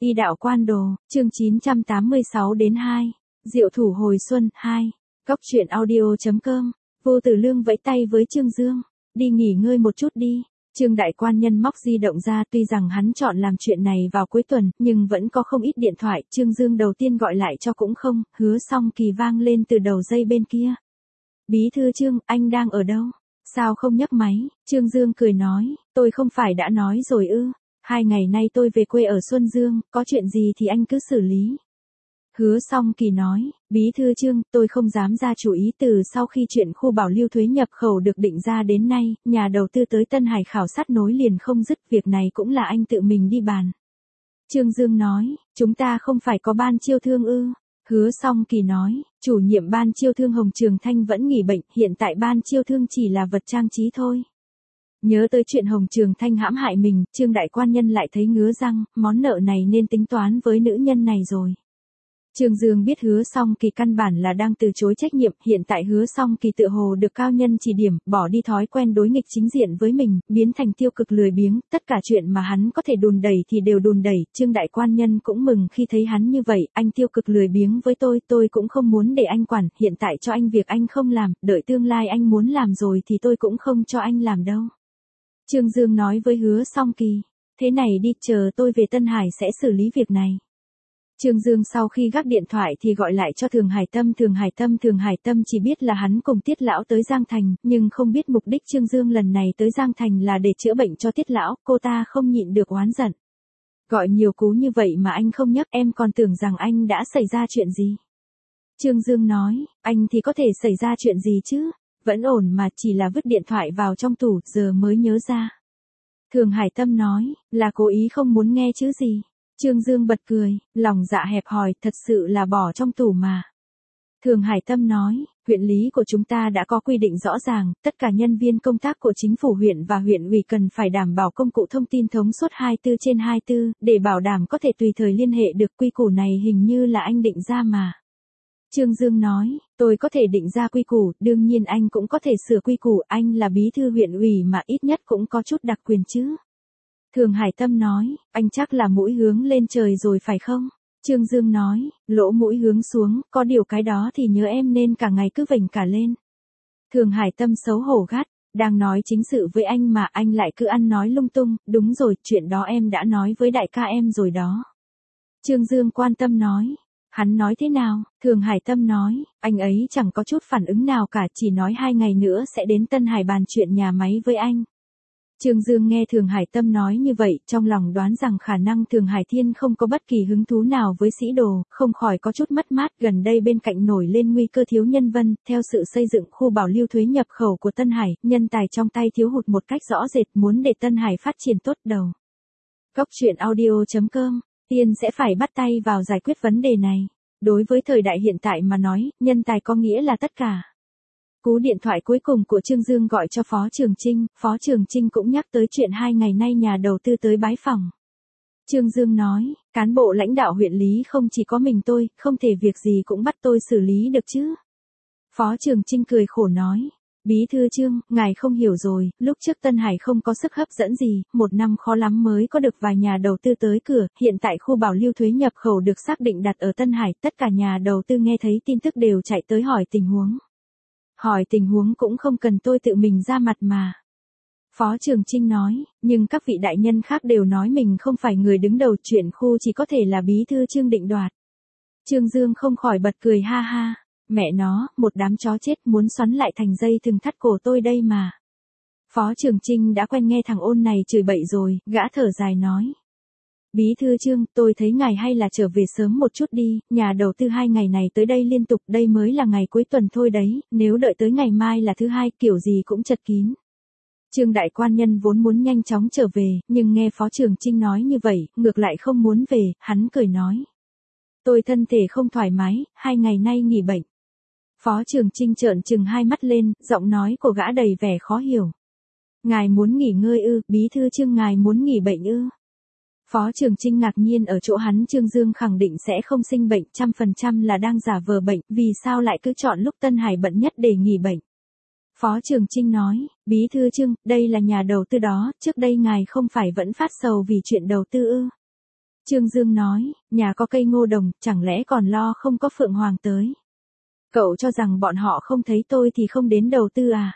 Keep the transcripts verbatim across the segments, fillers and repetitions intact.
Y đạo quan đồ, chương chín trăm tám mươi sáu đến hai. Diệu thủ hồi xuân, hai. Góc truyện audio chấm com. Vô Tử Lương vẫy tay với Trương Dương. Đi nghỉ ngơi một chút đi. Trương đại quan nhân móc di động ra, tuy rằng hắn chọn làm chuyện này vào cuối tuần, nhưng vẫn có không ít điện thoại. Trương Dương đầu tiên gọi lại cho cũng không, Hứa Song Kỳ vang lên từ đầu dây bên kia. Bí thư Trương, anh đang ở đâu? Sao không nhấc máy? Trương Dương cười nói, tôi không phải đã nói rồi ư? Hai ngày nay tôi về quê ở Xuân Dương, có chuyện gì thì anh cứ xử lý. Hứa Song Kỳ nói, Bí thư Trương, tôi không dám ra chủ ý từ sau khi chuyện khu bảo lưu thuế nhập khẩu được định ra đến nay, nhà đầu tư tới Tân Hải khảo sát nối liền không dứt, việc này cũng là anh tự mình đi bàn. Trương Dương nói, chúng ta không phải có ban chiêu thương ư? Hứa Song Kỳ nói, chủ nhiệm ban chiêu thương Hồng Trường Thanh vẫn nghỉ bệnh, hiện tại ban chiêu thương chỉ là vật trang trí thôi. Nhớ tới chuyện Hồng Trường Thanh hãm hại mình, Trương đại quan nhân lại thấy ngứa răng, món nợ này nên tính toán với nữ nhân này rồi. Trương Dương biết Hứa Song Kỳ căn bản là đang từ chối trách nhiệm, hiện tại Hứa Song Kỳ tự hồ được cao nhân chỉ điểm, bỏ đi thói quen đối nghịch chính diện với mình, biến thành tiêu cực lười biếng, tất cả chuyện mà hắn có thể đùn đẩy thì đều đùn đẩy, Trương đại quan nhân cũng mừng khi thấy hắn như vậy, anh tiêu cực lười biếng với tôi, tôi cũng không muốn để anh quản, hiện tại cho anh việc anh không làm, đợi tương lai anh muốn làm rồi thì tôi cũng không cho anh làm đâu. Trương Dương nói với Hứa Song Kỳ, thế này đi, chờ tôi về Tân Hải sẽ xử lý việc này. Trương Dương sau khi gác điện thoại thì gọi lại cho Thường Hải Tâm, Thường Hải Tâm, Thường Hải Tâm chỉ biết là hắn cùng Tiết Lão tới Giang Thành, nhưng không biết mục đích Trương Dương lần này tới Giang Thành là để chữa bệnh cho Tiết Lão, cô ta không nhịn được oán giận. Gọi nhiều cú như vậy mà anh không nhấc, em còn tưởng rằng anh đã xảy ra chuyện gì. Trương Dương nói, anh thì có thể xảy ra chuyện gì chứ, vẫn ổn mà, chỉ là vứt điện thoại vào trong tủ, giờ mới nhớ ra. Thường Hải Tâm nói, là cố ý không muốn nghe chứ gì. Trương Dương bật cười, lòng dạ hẹp hòi, thật sự là bỏ trong tủ mà. Thường Hải Tâm nói, huyện lý của chúng ta đã có quy định rõ ràng, tất cả nhân viên công tác của chính phủ huyện và huyện ủy cần phải đảm bảo công cụ thông tin thống suốt hai mươi bốn trên hai mươi bốn, để bảo đảm có thể tùy thời liên hệ được, quy củ này hình như là anh định ra mà. Trương Dương nói, tôi có thể định ra quy củ, đương nhiên anh cũng có thể sửa quy củ, anh là bí thư huyện ủy mà ít nhất cũng có chút đặc quyền chứ. Thường Hải Tâm nói, anh chắc là mũi hướng lên trời rồi phải không? Trương Dương nói, lỗ mũi hướng xuống, có điều cái đó thì nhớ em nên cả ngày cứ vểnh cả lên. Thường Hải Tâm xấu hổ gắt, đang nói chính sự với anh mà anh lại cứ ăn nói lung tung, đúng rồi, chuyện đó em đã nói với đại ca em rồi đó. Trương Dương quan tâm nói, hắn nói thế nào? Thường Hải Tâm nói, anh ấy chẳng có chút phản ứng nào cả, chỉ nói hai ngày nữa sẽ đến Tân Hải bàn chuyện nhà máy với anh. Trương Dương nghe Thường Hải Tâm nói như vậy, trong lòng đoán rằng khả năng Thường Hải Thiên không có bất kỳ hứng thú nào với sĩ đồ, không khỏi có chút mất mát. Gần đây bên cạnh nổi lên nguy cơ thiếu nhân vân, theo sự xây dựng khu bảo lưu thuế nhập khẩu của Tân Hải, nhân tài trong tay thiếu hụt một cách rõ rệt, muốn để Tân Hải phát triển tốt đầu. Góc truyện audio chấm com, Tiên sẽ phải bắt tay vào giải quyết vấn đề này. Đối với thời đại hiện tại mà nói, nhân tài có nghĩa là tất cả. Cú điện thoại cuối cùng của Trương Dương gọi cho Phó Trường Chinh, Phó Trường Chinh cũng nhắc tới chuyện hai ngày nay nhà đầu tư tới bái phỏng. Trương Dương nói, cán bộ lãnh đạo huyện lý không chỉ có mình tôi, không thể việc gì cũng bắt tôi xử lý được chứ. Phó Trường Chinh cười khổ nói, Bí thư Trương, ngài không hiểu rồi, lúc trước Tân Hải không có sức hấp dẫn gì, một năm khó lắm mới có được vài nhà đầu tư tới cửa, hiện tại khu bảo lưu thuế nhập khẩu được xác định đặt ở Tân Hải, tất cả nhà đầu tư nghe thấy tin tức đều chạy tới hỏi tình huống. Hỏi tình huống cũng không cần tôi tự mình ra mặt mà. Phó Trường Chinh nói, nhưng các vị đại nhân khác đều nói mình không phải người đứng đầu, chuyện khu chỉ có thể là Bí thư Trương định đoạt. Trương Dương không khỏi bật cười ha ha, mẹ nó, một đám chó chết muốn xoắn lại thành dây thừng thắt cổ tôi đây mà. Phó Trường Chinh đã quen nghe thằng ôn này chửi bậy rồi, gã thở dài nói. Bí thư Trương, tôi thấy ngài hay là trở về sớm một chút đi, nhà đầu tư hai ngày này tới đây liên tục, đây mới là ngày cuối tuần thôi đấy, nếu đợi tới ngày mai là thứ hai, kiểu gì cũng chật kín. Trương đại quan nhân vốn muốn nhanh chóng trở về, nhưng nghe Phó Trường Chinh nói như vậy, ngược lại không muốn về, hắn cười nói. Tôi thân thể không thoải mái, hai ngày nay nghỉ bệnh. Phó Trường Chinh trợn trừng hai mắt lên, giọng nói của gã đầy vẻ khó hiểu. Ngài muốn nghỉ ngơi ư, Bí thư Trương ngài muốn nghỉ bệnh ư? Phó Trường Chinh ngạc nhiên ở chỗ hắn Trương Dương khẳng định sẽ không sinh bệnh, trăm phần trăm là đang giả vờ bệnh, vì sao lại cứ chọn lúc Tân Hải bận nhất để nghỉ bệnh. Phó Trường Chinh nói, Bí thư Trương, đây là nhà đầu tư đó, trước đây ngài không phải vẫn phát sầu vì chuyện đầu tư ư? Trương Dương nói, nhà có cây ngô đồng, chẳng lẽ còn lo không có Phượng Hoàng tới. Cậu cho rằng bọn họ không thấy tôi thì không đến đầu tư à?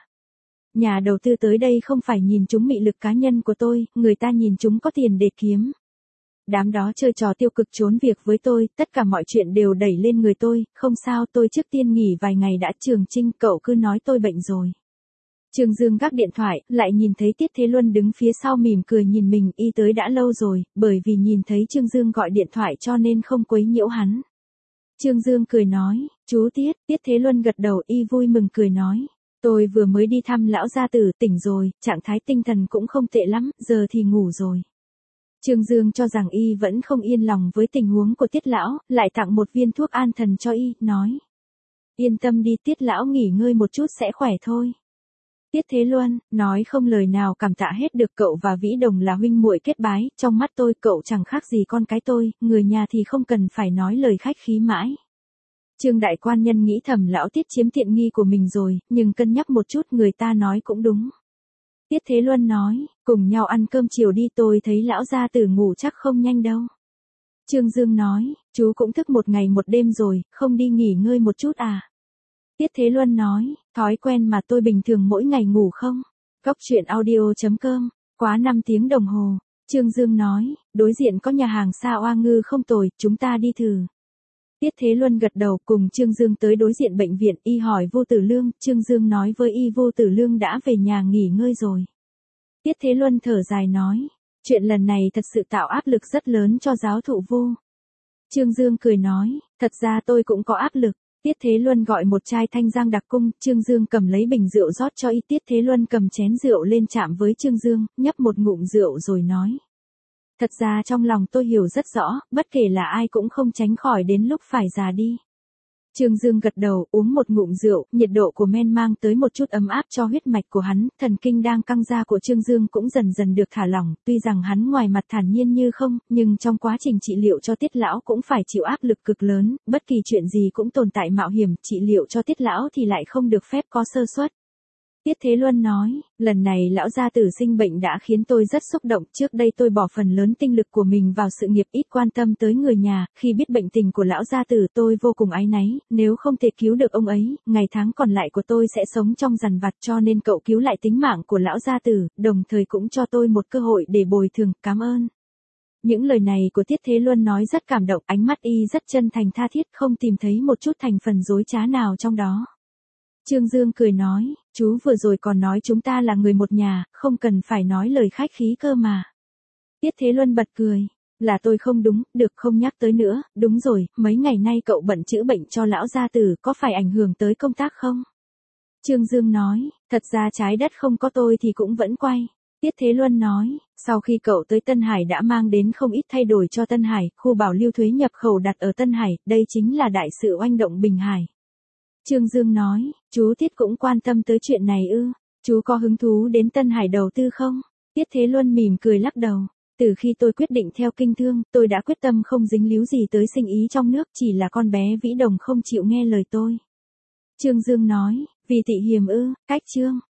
Nhà đầu tư tới đây không phải nhìn chúng mị lực cá nhân của tôi, người ta nhìn chúng có tiền để kiếm. Đám đó chơi trò tiêu cực trốn việc với tôi, tất cả mọi chuyện đều đẩy lên người tôi, không sao tôi trước tiên nghỉ vài ngày đã. Trường Trinh, cậu cứ nói tôi bệnh rồi. Trương Dương gác điện thoại, lại nhìn thấy Tiết Thế Luân đứng phía sau mỉm cười nhìn mình, y tới đã lâu rồi, bởi vì nhìn thấy Trương Dương gọi điện thoại cho nên không quấy nhiễu hắn. Trương Dương cười nói, chú Tiết, Tiết Thế Luân gật đầu, y vui mừng cười nói. Tôi vừa mới đi thăm lão gia tử, tỉnh rồi, trạng thái tinh thần cũng không tệ lắm, giờ thì ngủ rồi. Trương Dương cho rằng y vẫn không yên lòng với tình huống của Tiết lão, lại tặng một viên thuốc an thần cho y, nói. Yên tâm đi, Tiết lão nghỉ ngơi một chút sẽ khỏe thôi. Tiết Thế Luân, nói không lời nào cảm tạ hết được. Cậu và Vĩ Đồng là huynh muội kết bái, trong mắt tôi cậu chẳng khác gì con cái tôi, người nhà thì không cần phải nói lời khách khí mãi. Trương đại quan nhân nghĩ thầm lão Tiết chiếm tiện nghi của mình rồi, nhưng cân nhắc một chút người ta nói cũng đúng. Tiết Thế Luân nói, cùng nhau ăn cơm chiều đi, tôi thấy lão gia tử ngủ chắc không nhanh đâu. Trương Dương nói, chú cũng thức một ngày một đêm rồi, không đi nghỉ ngơi một chút à? Tiết Thế Luân nói, thói quen mà tôi bình thường mỗi ngày ngủ không. Cóc truyện audio chấm com, quá năm tiếng đồng hồ. Trương Dương nói, đối diện có nhà hàng Sa Oa Ngư không tồi, chúng ta đi thử. Tiết Thế Luân gật đầu, cùng Trương Dương tới đối diện bệnh viện, y hỏi Vô Tử Lương, Trương Dương nói với y Vô Tử Lương đã về nhà nghỉ ngơi rồi. Tiết Thế Luân thở dài nói, chuyện lần này thật sự tạo áp lực rất lớn cho giáo thụ Vô. Trương Dương cười nói, thật ra tôi cũng có áp lực. Tiết Thế Luân gọi một chai Thanh Giang đặc cung, Trương Dương cầm lấy bình rượu rót cho y. Tiết Thế Luân cầm chén rượu lên chạm với Trương Dương, nhấp một ngụm rượu rồi nói. Thật ra trong lòng tôi hiểu rất rõ, bất kể là ai cũng không tránh khỏi đến lúc phải già đi. Trương Dương gật đầu, uống một ngụm rượu, nhiệt độ của men mang tới một chút ấm áp cho huyết mạch của hắn, thần kinh đang căng ra của Trương Dương cũng dần dần được thả lỏng, tuy rằng hắn ngoài mặt thản nhiên như không, nhưng trong quá trình trị liệu cho Tiết lão cũng phải chịu áp lực cực lớn, bất kỳ chuyện gì cũng tồn tại mạo hiểm, trị liệu cho Tiết lão thì lại không được phép có sơ suất. Tiết Thế Luân nói, lần này lão gia tử sinh bệnh đã khiến tôi rất xúc động, trước đây tôi bỏ phần lớn tinh lực của mình vào sự nghiệp ít quan tâm tới người nhà, khi biết bệnh tình của lão gia tử tôi vô cùng áy náy, nếu không thể cứu được ông ấy, ngày tháng còn lại của tôi sẽ sống trong dằn vặt, cho nên cậu cứu lại tính mạng của lão gia tử, đồng thời cũng cho tôi một cơ hội để bồi thường, cảm ơn. Những lời này của Tiết Thế Luân nói rất cảm động, ánh mắt y rất chân thành tha thiết, không tìm thấy một chút thành phần dối trá nào trong đó. Trương Dương cười nói, chú vừa rồi còn nói chúng ta là người một nhà, không cần phải nói lời khách khí cơ mà. Tiết Thế Luân bật cười, là tôi không đúng, được không nhắc tới nữa, đúng rồi, mấy ngày nay cậu bận chữa bệnh cho lão gia tử, có phải ảnh hưởng tới công tác không? Trương Dương nói, thật ra trái đất không có tôi thì cũng vẫn quay. Tiết Thế Luân nói, sau khi cậu tới Tân Hải đã mang đến không ít thay đổi cho Tân Hải, khu bảo lưu thuế nhập khẩu đặt ở Tân Hải, đây chính là đại sự oanh động Bình Hải. Trương Dương nói, chú Tiết cũng quan tâm tới chuyện này ư, chú có hứng thú đến Tân Hải đầu tư không? Tiết Thế Luân mỉm cười lắc đầu, từ khi tôi quyết định theo kinh thương, tôi đã quyết tâm không dính líu gì tới sinh ý trong nước, chỉ là con bé Vĩ Đồng không chịu nghe lời tôi. Trương Dương nói, vì Tị Hiềm ư, cách Trương.